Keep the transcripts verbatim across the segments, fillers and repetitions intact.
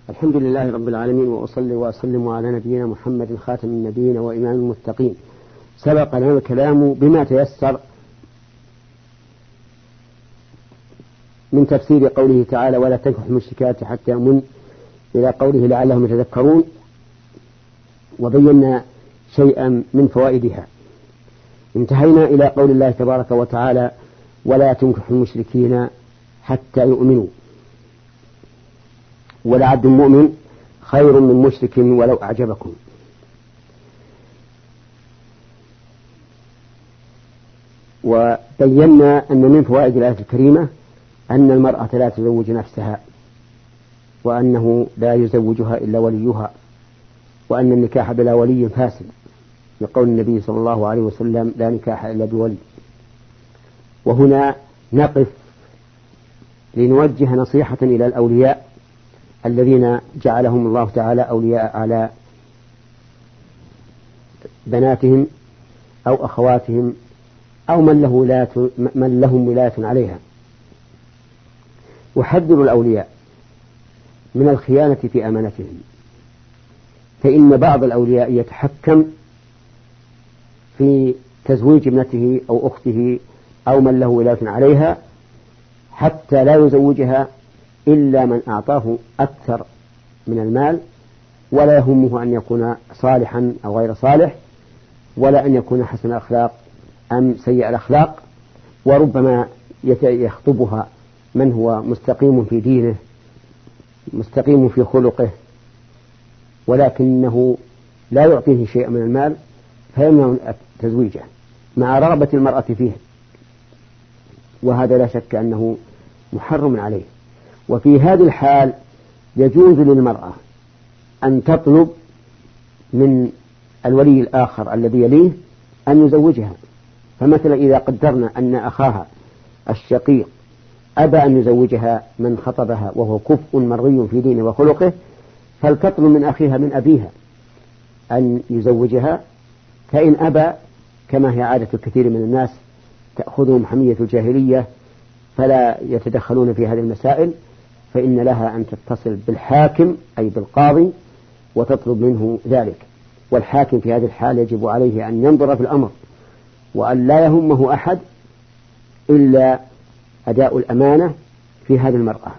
الحمد لله رب العالمين، وأصلي وأسلم على نبينا محمد خاتم النبيين وإمام المتقين. سبق لنا الكلام بما تيسر من تفسير قوله تعالى: ولا تنكحوا المشركات حتى يؤمن، إلى قوله لعلهم يتذكرون، وبينا شيئا من فوائدها. انتهينا إلى قول الله تبارك وتعالى: ولا تنكحوا المشركين حتى يؤمنوا، ولعبد مؤمن خير من مشرك ولو أعجبكم. وبينا أن من فوائد الآية الكريمة أن المرأة لا تزوج نفسها، وأنه لا يزوجها إلا وليها، وأن النكاح بلا ولي فاسد، لقول النبي صلى الله عليه وسلم: لا نكاح إلا بولي. وهنا نقف لنوجه نصيحة إلى الأولياء الذين جعلهم الله تعالى أولياء على بناتهم أو أخواتهم أو من له ولاية من لهم ولاية عليها. وحذروا الأولياء من الخيانة في أمانتهم، فإن بعض الأولياء يتحكم في تزويج ابنته أو أخته أو من له ولاية عليها حتى لا يزوجها إلا من أعطاه أكثر من المال، ولا يهمه أن يكون صالحا أو غير صالح، ولا أن يكون حسن الأخلاق أم سيء الأخلاق. وربما يخطبها من هو مستقيم في دينه مستقيم في خلقه، ولكنه لا يعطيه شيء من المال فيمنع تزويجه مع رغبة المرأة فيه، وهذا لا شك أنه محرم عليه. وفي هذه الحال يجوز للمرأة أن تطلب من الولي الآخر الذي يليه أن يزوجها. فمثلا إذا قدرنا أن أخاها الشقيق أبى أن يزوجها من خطبها وهو كفء مرغي في دينه وخلقه، فلتطلب من أخيها من أبيها أن يزوجها، فإن أبى، كما هي عادة الكثير من الناس تأخذهم حمية الجاهلية فلا يتدخلون في هذه المسائل، فإن لها أن تتصل بالحاكم أي بالقاضي وتطلب منه ذلك. والحاكم في هذه الحال يجب عليه أن ينظر في الأمر، وأن لا يهمه أحد إلا أداء الأمانة في هذه المرأة.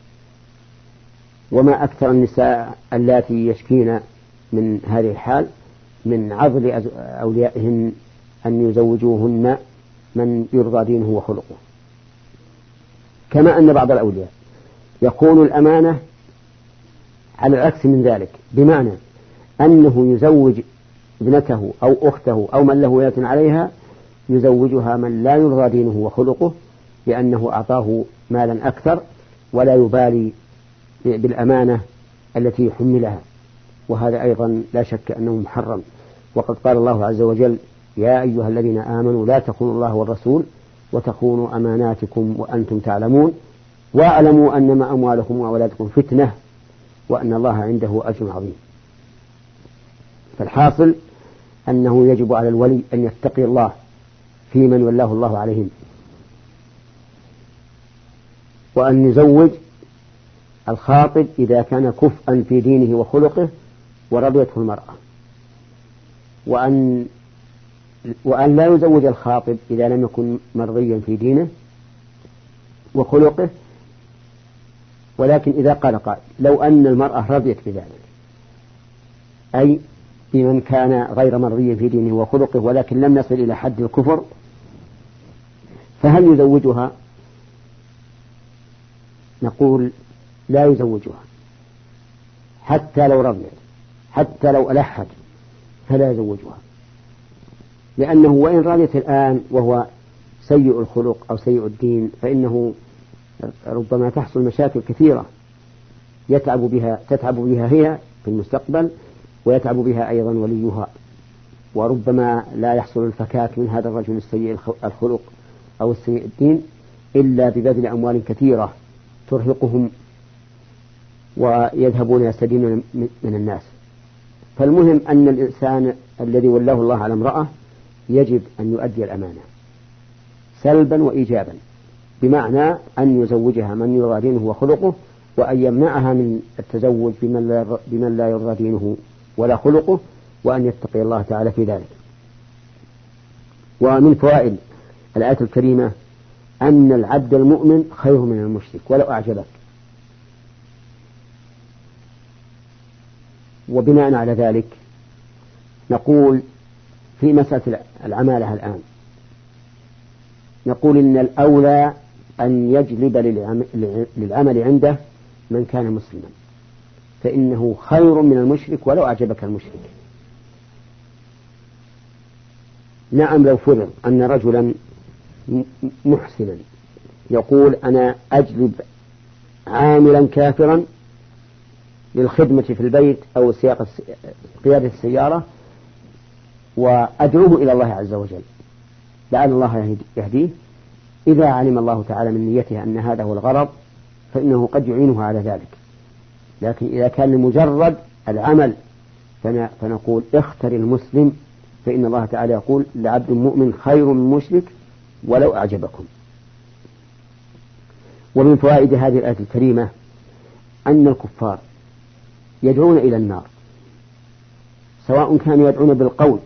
وما أكثر النساء اللاتي يشكين من هذه الحال من عضل أوليائهن أن يزوجوهن من يرضى دينه وخلقه. كما أن بعض الأولياء يكون الأمانة على العكس من ذلك، بمعنى أنه يزوج ابنته أو أخته أو من له ولاية عليها، يزوجها من لا يرضى دينه وخلقه لأنه أعطاه مالا أكثر ولا يبالي بالأمانة التي حملها، وهذا أيضا لا شك أنه محرم. وقد قال الله عز وجل: يا أيها الذين آمنوا لا تخونوا الله والرسول وتخونوا أماناتكم وأنتم تعلمون واعلموا أنما أموالكم وأولادكم فتنة وأن الله عنده أجر عظيم. فالحاصل أنه يجب على الولي أن يتقي الله في من ولاه الله عليهم، وأن يزوج الخاطب إذا كان كفءا في دينه وخلقه ورضيته المرأة، وأن وأن لا يزوج الخاطب إذا لم يكن مرضيا في دينه وخلقه. ولكن إذا قال قائل: لو أن المرأة رضيت بذلك، أي بمن كان غير مرضي في دينه وخلقه ولكن لم يصل إلى حد الكفر، فهل يزوجها؟ نقول: لا يزوجها حتى لو رضيت، حتى لو ألحت فلا يزوجها، لأنه وإن رضيت الآن وهو سيء الخلق أو سيء الدين فإنه ربما تحصل مشاكل كثيرة يتعب بها تتعب بها هي في المستقبل، ويتعب بها أيضا وليها، وربما لا يحصل الفكاك من هذا الرجل السيء الخلق أو السيء الدين إلا ببذل أموال كثيرة ترهقهم ويذهبون يستدينون من الناس. فالمهم أن الإنسان الذي ولاه الله على امرأة يجب أن يؤدي الأمانة سلبا وإيجابا، بمعنى أن يزوجها من يرضى دينه وخلقه وأن يمنعها من التزوج بمن لا يرضى دينه ولا خلقه، وأن يتقي الله تعالى في ذلك. ومن فوائد الآية الكريمة أن العبد المؤمن خير من المشرك ولو أعجبك. وبناء على ذلك نقول في مسألة العمالة الآن، نقول إن الأولى أن يجلب للعمل عنده من كان مسلما، فإنه خير من المشرك ولو أعجبك المشرك. نعم، لو فرض أن رجلا محسنا يقول أنا أجلب عاملا كافرا للخدمة في البيت أو سياقة قيادة السيارة وأدعوه إلى الله عز وجل لعل الله يهديه، إذا علم الله تعالى من نيته أن هذا هو الغرض فإنه قد يعينه على ذلك. لكن إذا كان لمجرد العمل فنقول اختر المسلم، فإن الله تعالى يقول لعبد مؤمن خير من مشرك ولو أعجبكم. ومن فوائد هذه الآية الكريمة أن الكفار يدعون إلى النار، سواء كانوا يدعون بالقول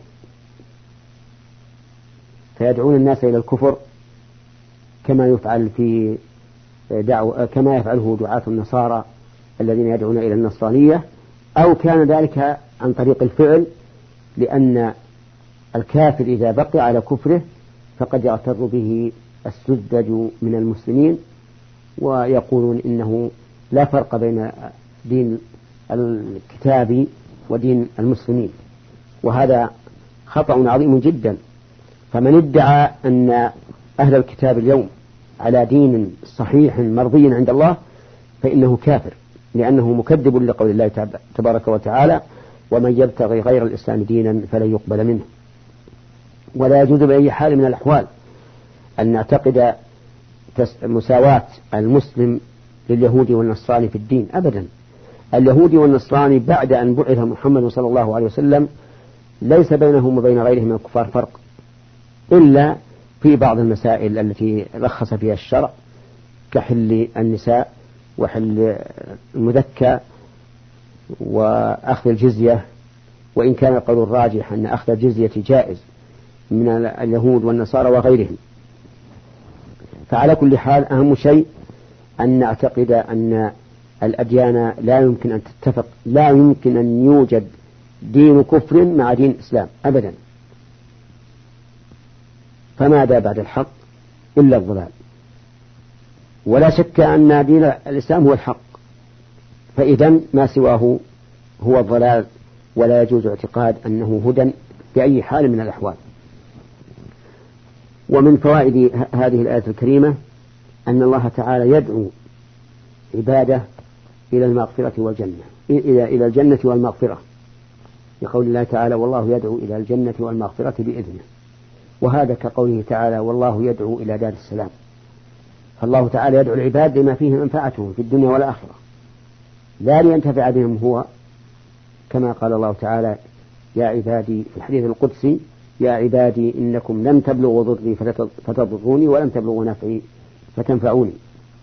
فيدعون الناس إلى الكفر كما يفعل في دعوة كما يفعله دعاة النصارى الذين يدعون إلى النصرانية، أو كان ذلك عن طريق الفعل، لأن الكافر إذا بقي على كفره فقد يغتر به السذج من المسلمين ويقولون إنه لا فرق بين دين الكتاب ودين المسلمين، وهذا خطأ عظيم جدا. فمن ادعى أن أهل الكتاب اليوم على دين صحيح مرضي عند الله فإنه كافر، لأنه مكذب لقول الله تبارك وتعالى ومن يبتغي غير الإسلام دينا فلن يقبل منه. ولا يجوز بأي حال من الأحوال أن نعتقد مساواة المسلم لليهود والنصراني في الدين أبدا. اليهودي والنصراني بعد أن بعث محمد صلى الله عليه وسلم ليس بينهم وبين غيرهم من الكفار فرق، إلا في بعض المسائل التي رخص فيها الشرع كحل النساء وحل المذكى وأخذ الجزية، وإن كان القول الراجح أن أخذ الجزية جائز من اليهود والنصارى وغيرهم. فعلى كل حال أهم شيء أن نعتقد أن الأديان لا يمكن أن تتفق، لا يمكن أن يوجد دين كفر مع دين الإسلام أبدا، فماذا بعد الحق إلا الضلال. ولا شك أن دين الإسلام هو الحق، فإذا ما سواه هو الضلال، ولا يجوز اعتقاد أنه هدى بأي حال من الأحوال. ومن فوائد هذه الآية الكريمة أن الله تعالى يدعو عباده إلى المغفرة والجنة، إلى إلى الجنة والمغفرة، يقول الله تعالى والله يدعو إلى الجنة والمغفرة بإذنه، وهذا كقوله تعالى والله يدعو إلى دار السلام. فالله تعالى يدعو العباد لما فيه منفعتهم في الدنيا والآخرة، لا لينتفع بهم هو، كما قال الله تعالى يا عبادي في الحديث القدسي يا عبادي إنكم لم تبلغوا ضري فتضروني ولم تبلغوا نفعي فتنفعوني.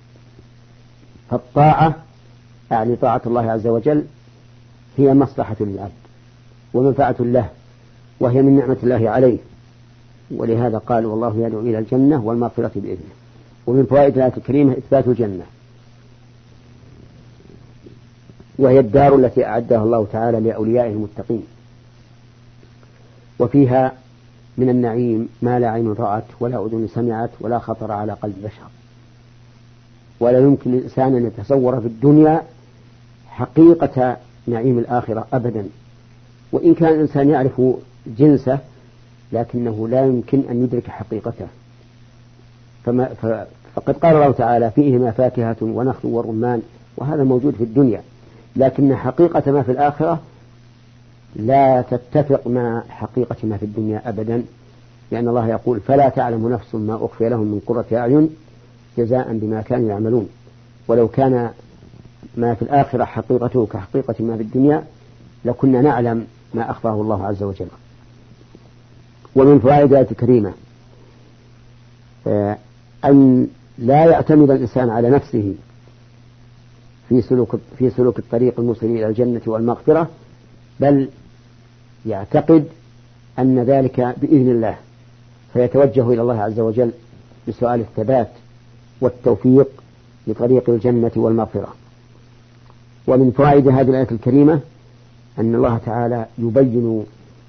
فالطاعة يعني طاعة الله عز وجل هي مصلحة للعبد ومنفعة له، وهي من نعمة الله عليه، ولهذا قال والله يدعو إلى الجنة والمغفرة بإذنه. ومن فوائد الآية الكريمة إثبات الجنة، وهي الدار التي أعدها الله تعالى لأوليائه المتقين، وفيها من النعيم ما لا عين رأت ولا أذن سمعت ولا خطر على قلب بشر. ولا يمكن للإنسان أن يتصور في الدنيا حقيقة نعيم الآخرة أبدا، وإن كان الإنسان يعرف جنسه لكنه لا يمكن أن يدرك حقيقته. فما فقد قال الله تعالى فيهما فاكهة ونخل ورمان، وهذا موجود في الدنيا، لكن حقيقة ما في الآخرة لا تتفق مع حقيقة ما في الدنيا أبدا، لأن الله يقول فلا تعلم نفس ما أخفي لهم من قرة أعين جزاء بما كانوا يعملون. ولو كان ما في الآخرة حقيقته كحقيقة ما في الدنيا لكنا نعلم ما أخفاه الله عز وجل. ومن فوائد الآية الكريمة أن لا يعتمد الإنسان على نفسه في سلوك في سلوك الطريق الموصل إلى الجنة والمغفرة، بل يعتقد أن ذلك بإذن الله، فيتوجه إلى الله عز وجل بسؤال الثبات والتوفيق لطريق الجنة والمغفرة. ومن فوائد هذه الآية الكريمة أن الله تعالى يبين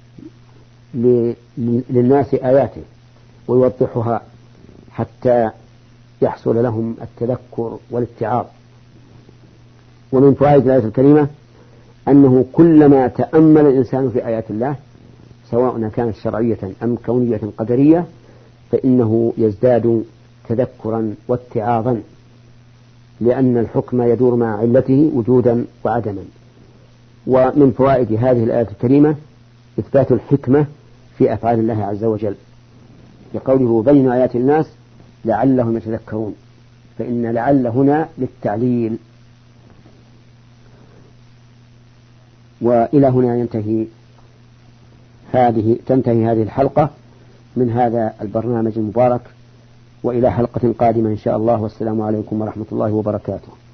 للناس آياته ويوضحها حتى يحصل لهم التذكر والاتعاظ. ومن فوائد الآية الكريمة أنه كلما تأمل الإنسان في آيات الله سواء كانت شرعية أم كونية قدرية فإنه يزداد تذكرا واتعاظا، لأن الحكم يدور مع علته وجودا وعدما. ومن فوائد هذه الآية الكريمة إثبات الحكمة في أفعال الله عز وجل، لقوله بين آيات الناس لعلهم يتذكرون، فإن لعل هنا للتعليل. وإلى هنا ينتهي هذه تنتهي هذه الحلقة من هذا البرنامج المبارك، وإلى حلقة قادمة إن شاء الله، والسلام عليكم ورحمة الله وبركاته.